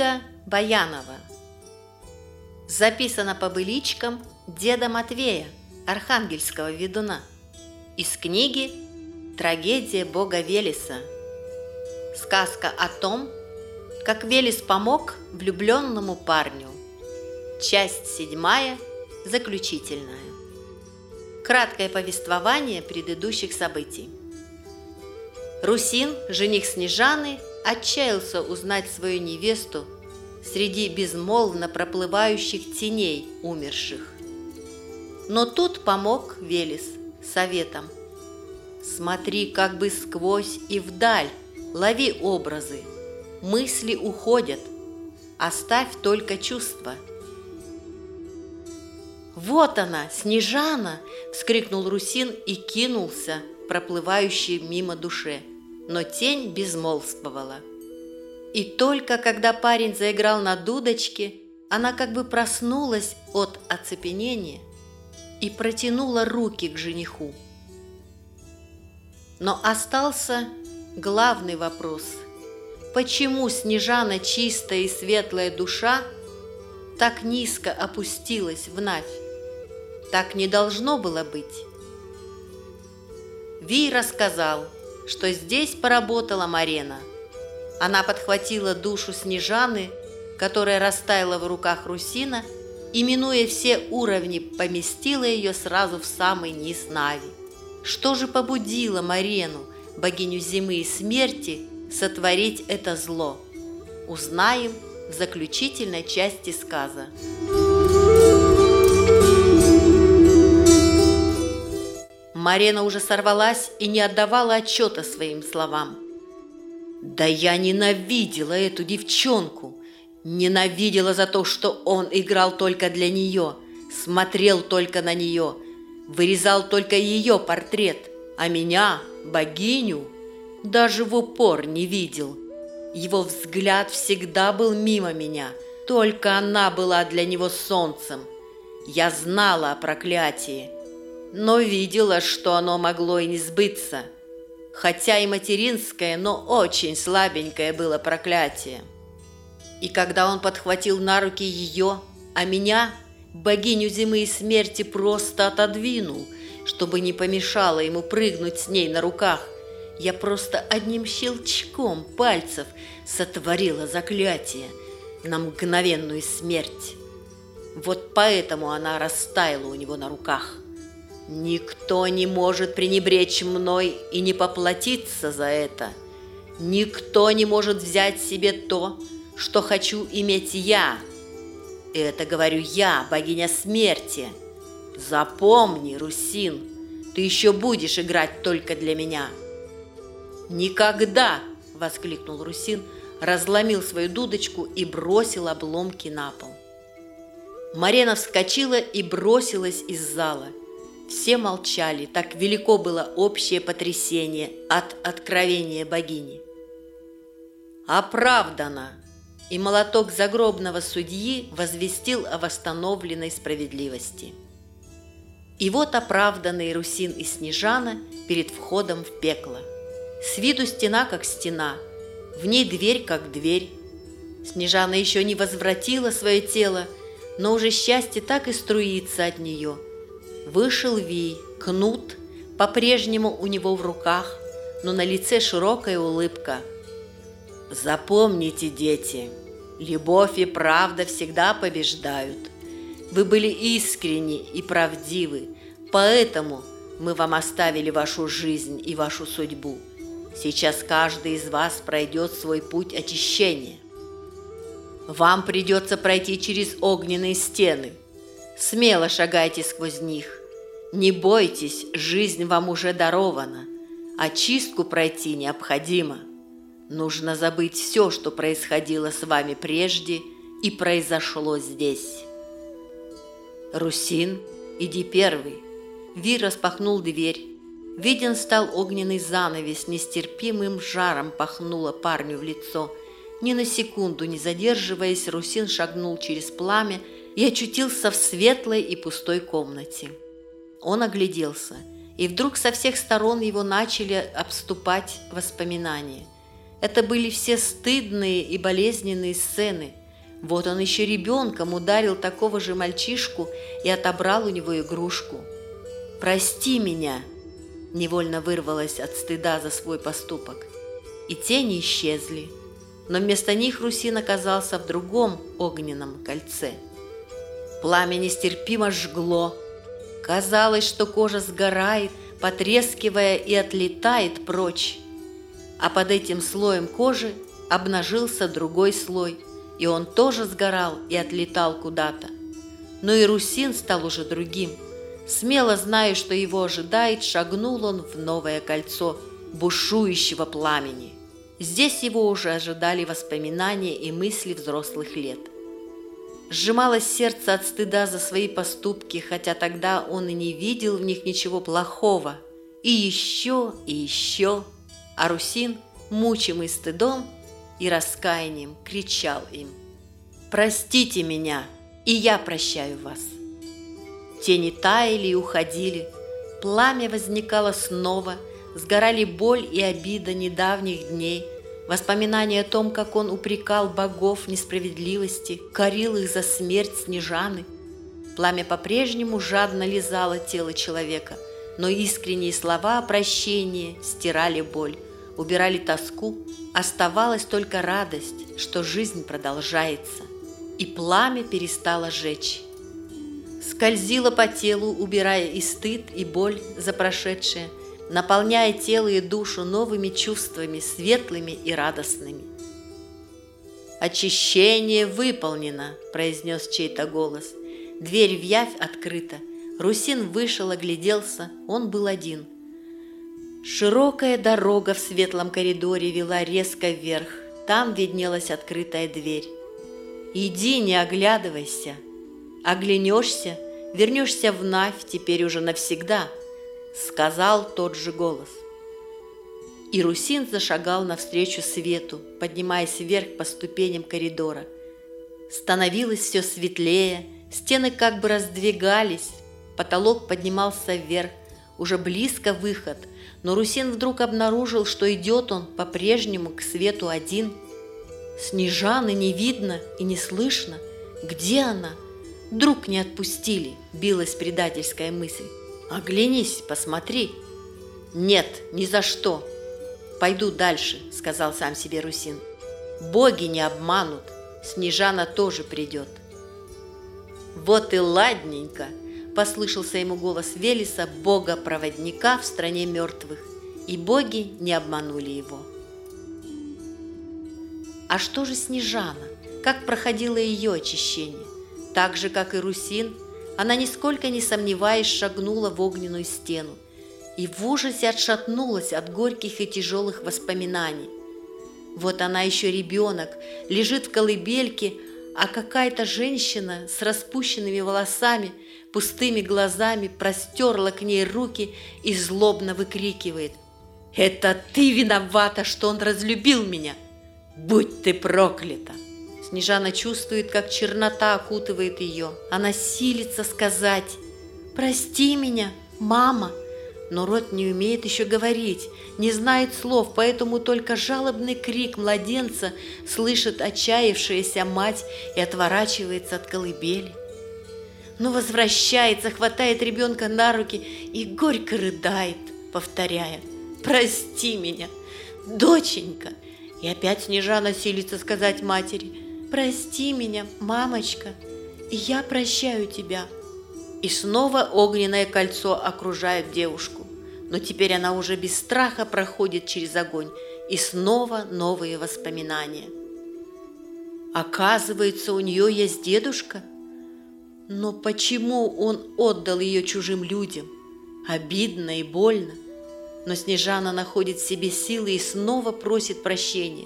Книга Баянова. Записана по быличкам деда Матвея, архангельского ведуна. Из книги «Трагедия бога Велеса». Сказка о том, как Велес помог влюбленному парню. Часть 7, заключительная. Краткое повествование предыдущих событий. Русин, жених Снежаны, отчаялся узнать свою невесту среди безмолвно проплывающих теней умерших. Но тут помог Велес советом: смотри как бы сквозь и вдаль, лови образы, мысли уходят, оставь только чувства. «Вот она, Снежана!» – вскрикнул Русин и кинулся проплывающей мимо душе, но тень безмолвствовала. И только когда парень заиграл на дудочке, она как бы проснулась от оцепенения и протянула руки к жениху. Но остался главный вопрос: почему Снежана, чистая и светлая душа, так низко опустилась в Навь? Так не должно было быть. Вий рассказал, что здесь поработала Марена. Она подхватила душу Снежаны, которая растаяла в руках Русина, и, минуя все уровни, поместила ее сразу в самый низ Нави. Что же побудило Марену, богиню зимы и смерти, сотворить это зло? Узнаем в заключительной части сказа. Марена уже сорвалась и не отдавала отчета своим словам. «Да я ненавидела эту девчонку, ненавидела за то, что он играл только для нее, смотрел только на нее, вырезал только ее портрет, а меня, богиню, даже в упор не видел. Его взгляд всегда был мимо меня, только она была для него солнцем. Я знала о проклятии, но видела, что оно могло и не сбыться. Хотя и материнское, но очень слабенькое было проклятие. И когда он подхватил на руки ее, а меня, богиню зимы и смерти, просто отодвинул, чтобы не помешало ему прыгнуть с ней на руках, я просто одним щелчком пальцев сотворила заклятие на мгновенную смерть. Вот поэтому она растаяла у него на руках. Никто не может пренебречь мной и не поплатиться за это. Никто не может взять себе то, что хочу иметь я. И это говорю я, богиня смерти. Запомни, Русин, ты еще будешь играть только для меня». «Никогда!» – воскликнул Русин, разломил свою дудочку и бросил обломки на пол. Марена вскочила и бросилась из зала. Все молчали, так велико было общее потрясение от откровения богини. «Оправдано!» И молоток загробного судьи возвестил о восстановленной справедливости. И вот оправданные Русин и Снежана перед входом в пекло. С виду стена как стена, в ней дверь как дверь. Снежана еще не возвратила свое тело, но уже счастье так и струится от нее. Вышел Вий, кнут по-прежнему у него в руках, но на лице широкая улыбка. «Запомните, дети, любовь и правда всегда побеждают. Вы были искренни и правдивы, поэтому мы вам оставили вашу жизнь и вашу судьбу. Сейчас каждый из вас пройдет свой путь очищения. Вам придется пройти через огненные стены. Смело шагайте сквозь них. Не бойтесь, жизнь вам уже дарована. Очистку пройти необходимо. Нужно забыть все, что происходило с вами прежде и произошло здесь. Русин, иди первый». Вий распахнул дверь. Виден стал огненный занавес, нестерпимым жаром пахнуло парню в лицо. Ни на секунду не задерживаясь, Русин шагнул через пламя и очутился в светлой и пустой комнате. Он огляделся, и вдруг со всех сторон его начали обступать воспоминания. Это были все стыдные и болезненные сцены. Вот он еще ребенком ударил такого же мальчишку и отобрал у него игрушку. «Прости меня!» – невольно вырвалась от стыда за свой поступок. И тени исчезли, но вместо них Русин оказался в другом огненном кольце. Пламя нестерпимо жгло. Казалось, что кожа сгорает, потрескивая, и отлетает прочь. А под этим слоем кожи обнажился другой слой, и он тоже сгорал и отлетал куда-то. Но и Русин стал уже другим. Смело зная, что его ожидает, шагнул он в новое кольцо бушующего пламени. Здесь его уже ожидали воспоминания и мысли взрослых лет. Сжималось сердце от стыда за свои поступки, хотя тогда он и не видел в них ничего плохого. И еще, а Русин, мучимый стыдом и раскаянием, кричал им: «Простите меня, и я прощаю вас». Тени таяли и уходили, пламя возникало снова, сгорали боль и обида недавних дней, воспоминания о том, как он упрекал богов в несправедливости, корил их за смерть Снежаны. Пламя по-прежнему жадно лизало тело человека, но искренние слова о прощении стирали боль, убирали тоску, оставалась только радость, что жизнь продолжается, и пламя перестало жечь. Скользило по телу, убирая и стыд, и боль за прошедшее, наполняя тело и душу новыми чувствами, светлыми и радостными. «Очищение выполнено», – произнес чей-то голос. Дверь в явь открыта. Русин вышел, огляделся, он был один. Широкая дорога в светлом коридоре вела резко вверх, там виднелась открытая дверь. «Иди, не оглядывайся. Оглянешься, вернешься вновь, теперь уже навсегда», — сказал тот же голос. И Русин зашагал навстречу свету, поднимаясь вверх по ступеням коридора. Становилось все светлее, стены как бы раздвигались, потолок поднимался вверх, уже близко выход, но Русин вдруг обнаружил, что идет он по-прежнему к свету один. Снежаны не видно и не слышно. Где она? Вдруг не отпустили, билась предательская мысль. Оглянись, посмотри. Нет, ни за что. Пойду дальше, сказал сам себе Русин. Боги не обманут, Снежана тоже придет. Вот и ладненько, послышался ему голос Велеса, бога-проводника в стране мертвых, и боги не обманули его. А что же Снежана? Как проходило ее очищение? Так же, как и Русин, она, нисколько не сомневаясь, шагнула в огненную стену и в ужасе отшатнулась от горьких и тяжелых воспоминаний. Вот она еще ребенок, лежит в колыбельке, а какая-то женщина с распущенными волосами, пустыми глазами простерла к ней руки и злобно выкрикивает: «Это ты виновата, что он разлюбил меня! Будь ты проклята!» Снежана чувствует, как чернота окутывает ее. Она силится сказать: «Прости меня, мама!» Но рот не умеет еще говорить, не знает слов, поэтому только жалобный крик младенца слышит отчаявшаяся мать и отворачивается от колыбели. Но возвращается, хватает ребенка на руки и горько рыдает, повторяя: «Прости меня, доченька!» И опять Снежана силится сказать матери: «Прости меня, мамочка, и я прощаю тебя». И снова огненное кольцо окружает девушку, но теперь она уже без страха проходит через огонь, и снова новые воспоминания. Оказывается, у нее есть дедушка, но почему он отдал ее чужим людям? Обидно и больно, но Снежана находит в себе силы и снова просит прощения.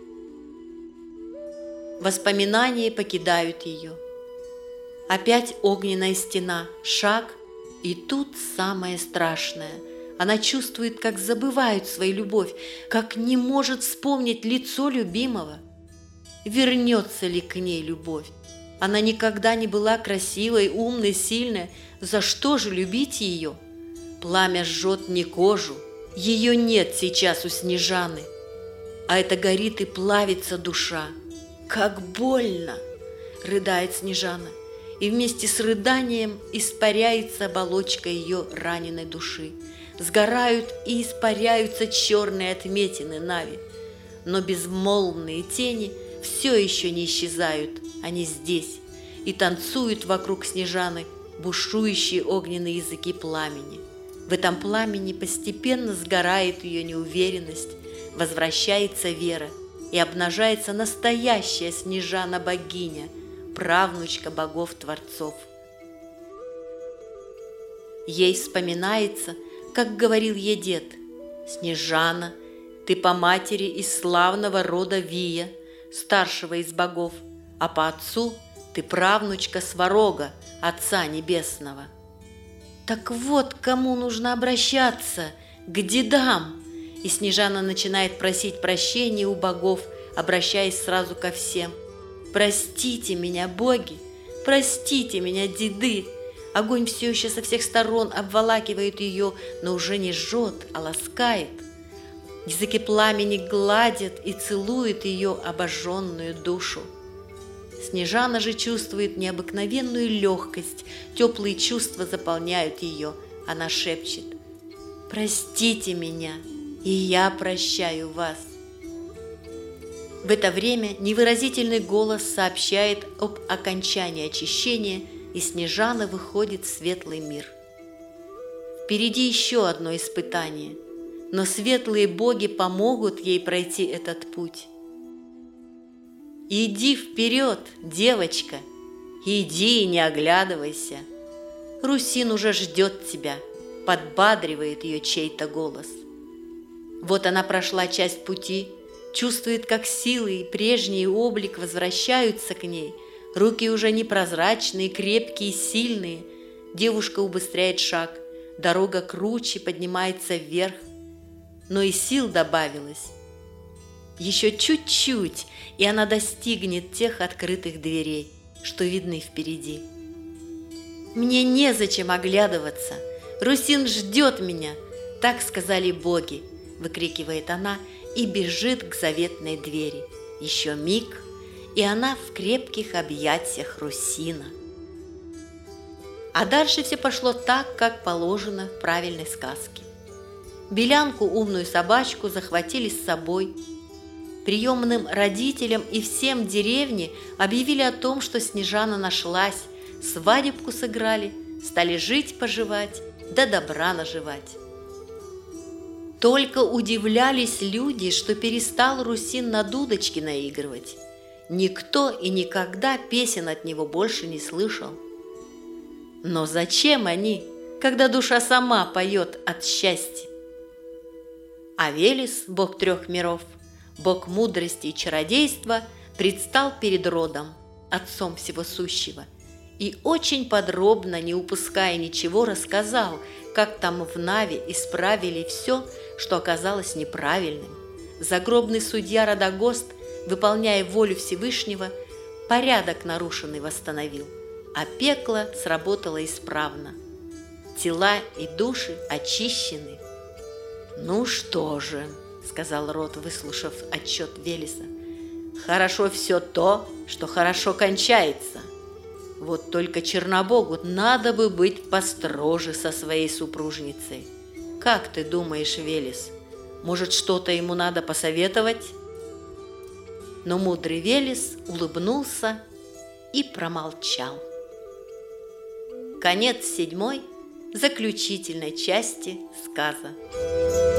Воспоминания покидают ее. Опять огненная стена, шаг, и тут самое страшное. Она чувствует, как забывает свою любовь, как не может вспомнить лицо любимого. Вернется ли к ней любовь? Она никогда не была красивой, умной, сильной. За что же любить ее? Пламя жжет не кожу. Ее нет сейчас у Снежаны. а это горит и плавится душа. Как больно!» – рыдает Снежана, и вместе с рыданием испаряется оболочка ее раненой души. Сгорают и испаряются черные отметины Нави, но безмолвные тени все еще не исчезают, они здесь и танцуют вокруг Снежаны бушующие огненные языки пламени. В этом пламени постепенно сгорает ее неуверенность, возвращается вера и обнажается настоящая Снежана-богиня, правнучка богов-творцов. Ей вспоминается, как говорил ей дед: «Снежана, ты по матери из славного рода Вия, старшего из богов, а по отцу ты правнучка Сварога, Отца Небесного». Так вот, к кому нужно обращаться, к дедам. И Снежана начинает просить прощения у богов, обращаясь сразу ко всем. «Простите меня, боги, простите меня, деды». Огонь все еще со всех сторон обволакивает ее, но уже не жжет, а ласкает. Языки пламени гладят и целуют ее обожженную душу. Снежана же чувствует необыкновенную легкость, теплые чувства заполняют ее. Она шепчет: «Простите меня, и я прощаю вас». В это время невыразительный голос сообщает об окончании очищения, и Снежана выходит в светлый мир. Впереди еще одно испытание, но светлые боги помогут ей пройти этот путь. «Иди вперед, девочка, иди и не оглядывайся. Русин уже ждет тебя», – подбадривает ее чей-то голос. Вот она прошла часть пути, чувствует, как силы и прежний облик возвращаются к ней. Руки уже непрозрачные, крепкие, сильные. Девушка убыстряет шаг, дорога круче, поднимается вверх. Но и сил добавилось. Еще чуть-чуть, и она достигнет тех открытых дверей, что видны впереди. «Мне незачем оглядываться, Русин ждет меня», – так сказали боги, выкрикивает она и бежит к заветной двери. Еще миг, и она в крепких объятиях Русина. А дальше все пошло так, как положено в правильной сказке. Белянку, умную собачку, захватили с собой. Приемным родителям и всем деревне объявили о том, что Снежана нашлась, свадебку сыграли, стали жить-поживать, да добра наживать. Только удивлялись люди, что перестал Русин на дудочке наигрывать. Никто и никогда песен от него больше не слышал. Но зачем они, когда душа сама поет от счастья? А Велес, бог трех миров, бог мудрости и чародейства, предстал перед родом, отцом всего сущего, и очень подробно, не упуская ничего, рассказал, как там в Наве исправили все, что оказалось неправильным. Загробный судья Радагост, выполняя волю Всевышнего, порядок нарушенный восстановил, а пекло сработало исправно. Тела и души очищены. «Ну что же», — сказал Род, выслушав отчет Велеса, — «хорошо все то, что хорошо кончается. Вот только Чернобогу надо бы быть построже со своей супружницей. Как ты думаешь, Велес, может, что-то ему надо посоветовать?» Но мудрый Велес улыбнулся и промолчал. Конец 7-й, заключительной части сказа.